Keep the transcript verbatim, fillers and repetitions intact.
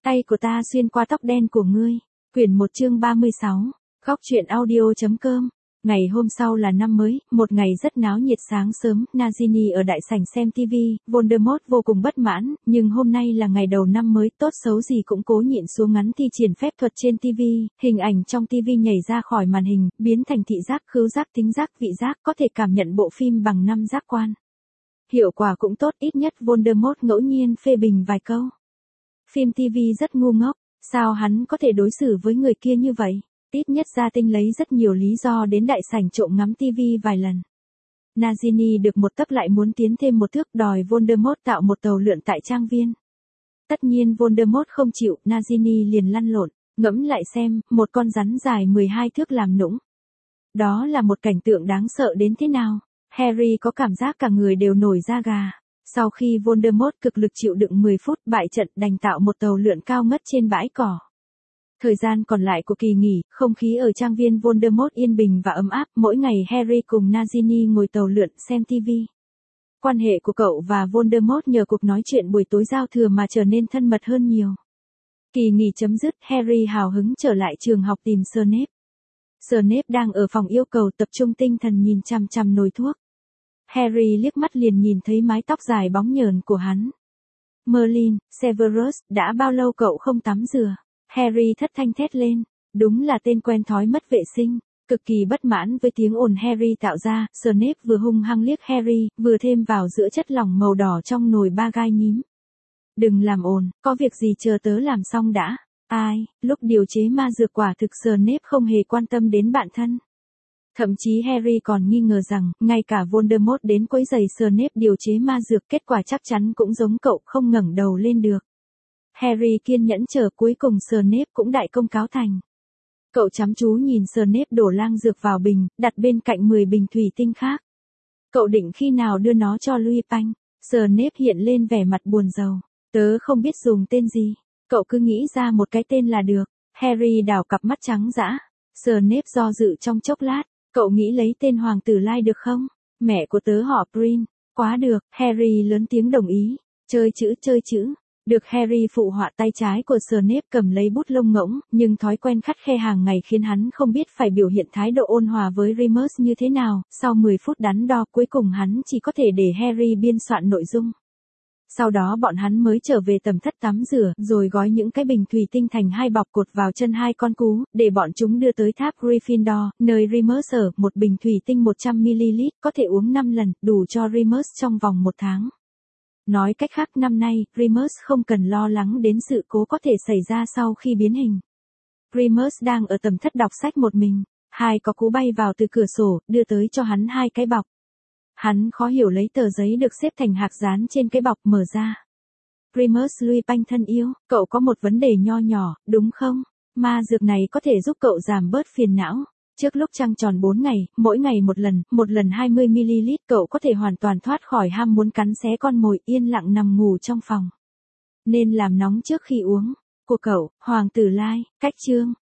Tay của ta xuyên qua tóc đen của ngươi. Quyển một chương ba mươi sáu. Góc truyện audio.com. Ngày hôm sau là năm mới, một ngày rất náo nhiệt. Sáng sớm, Nagini ở đại sảnh xem ti vi, Voldemort vô cùng bất mãn, nhưng hôm nay là ngày đầu năm mới, tốt xấu gì cũng cố nhịn xuống ngắn thi triển phép thuật trên ti vi, hình ảnh trong ti vi nhảy ra khỏi màn hình, biến thành thị giác, khứu giác, thính giác, vị giác, có thể cảm nhận bộ phim bằng năm giác quan. Hiệu quả cũng tốt, ít nhất Voldemort ngẫu nhiên phê bình vài câu. Phim ti vi rất ngu ngốc, sao hắn có thể đối xử với người kia như vậy? Ít nhất Gia Tinh lấy rất nhiều lý do đến đại sảnh trộm ngắm ti vi vài lần. Nagini được một tấc lại muốn tiến thêm một thước, đòi Voldemort tạo một tàu lượn tại trang viên. Tất nhiên Voldemort không chịu, Nagini liền lăn lộn, ngẫm lại xem, một con rắn dài mười hai thước làm nũng. Đó là một cảnh tượng đáng sợ đến thế nào? Harry có cảm giác cả người đều nổi da gà. Sau khi Voldemort cực lực chịu đựng mười phút bại trận, đành tạo một tàu lượn cao ngất trên bãi cỏ. Thời gian còn lại của kỳ nghỉ, không khí ở trang viên Voldemort yên bình và ấm áp, mỗi ngày Harry cùng Nagini ngồi tàu lượn xem ti vi. Quan hệ của cậu và Voldemort nhờ cuộc nói chuyện buổi tối giao thừa mà trở nên thân mật hơn nhiều. Kỳ nghỉ chấm dứt, Harry hào hứng trở lại trường học tìm Snape. Snape đang ở phòng yêu cầu, tập trung tinh thần nhìn chằm chằm nồi thuốc. Harry liếc mắt liền nhìn thấy mái tóc dài bóng nhờn của hắn. Merlin, Severus, đã bao lâu cậu không tắm rửa? Harry thất thanh thét lên, đúng là tên quen thói mất vệ sinh. Cực kỳ bất mãn với tiếng ồn Harry tạo ra, Snape vừa hung hăng liếc Harry, vừa thêm vào giữa chất lỏng màu đỏ trong nồi ba gai nhím. Đừng làm ồn, có việc gì chờ tớ làm xong đã. Ai, lúc điều chế ma dược quả thực Snape không hề quan tâm đến bạn thân. Thậm chí Harry còn nghi ngờ rằng, ngay cả Voldemort đến quấy giày Snape điều chế ma dược, kết quả chắc chắn cũng giống cậu, không ngẩng đầu lên được. Harry kiên nhẫn chờ, cuối cùng Snape cũng đại công cáo thành. Cậu chăm chú nhìn Snape đổ lang dược vào bình, đặt bên cạnh mười bình thủy tinh khác. Cậu định khi nào đưa nó cho Lupin? Snape hiện lên vẻ mặt buồn rầu. Tớ không biết dùng tên gì. Cậu cứ nghĩ ra một cái tên là được. Harry đảo cặp mắt trắng dã. Snape do dự trong chốc lát. Cậu nghĩ lấy tên Hoàng tử Lai được không? Mẹ của tớ họ Prin. Quá được, Harry lớn tiếng đồng ý. Chơi chữ, chơi chữ. Được Harry phụ họa, tay trái của Snape cầm lấy bút lông ngỗng, nhưng thói quen khắt khe hàng ngày khiến hắn không biết phải biểu hiện thái độ ôn hòa với Remus như thế nào. Sau mười phút đắn đo, cuối cùng hắn chỉ có thể để Harry biên soạn nội dung. Sau đó bọn hắn mới trở về tầm thất tắm rửa, rồi gói những cái bình thủy tinh thành hai bọc, cột vào chân hai con cú, để bọn chúng đưa tới tháp Gryffindor, nơi Remus ở. Một bình thủy tinh một trăm mi li lít, có thể uống năm lần, đủ cho Remus trong vòng một tháng. Nói cách khác, năm nay, Remus không cần lo lắng đến sự cố có thể xảy ra sau khi biến hình. Remus đang ở tầm thất đọc sách một mình, hai có cú bay vào từ cửa sổ, đưa tới cho hắn hai cái bọc. Hắn khó hiểu lấy tờ giấy được xếp thành hạc dán trên cái bọc, mở ra. Remus Lupin thân yêu, cậu có một vấn đề nho nhỏ, đúng không? Ma dược này có thể giúp cậu giảm bớt phiền não. Trước lúc trăng tròn bốn ngày, mỗi ngày một lần, một lần hai mươi mi li lít, cậu có thể hoàn toàn thoát khỏi ham muốn cắn xé con mồi, yên lặng nằm ngủ trong phòng. Nên làm nóng trước khi uống. Của cậu, Hoàng tử Lai, cách chương.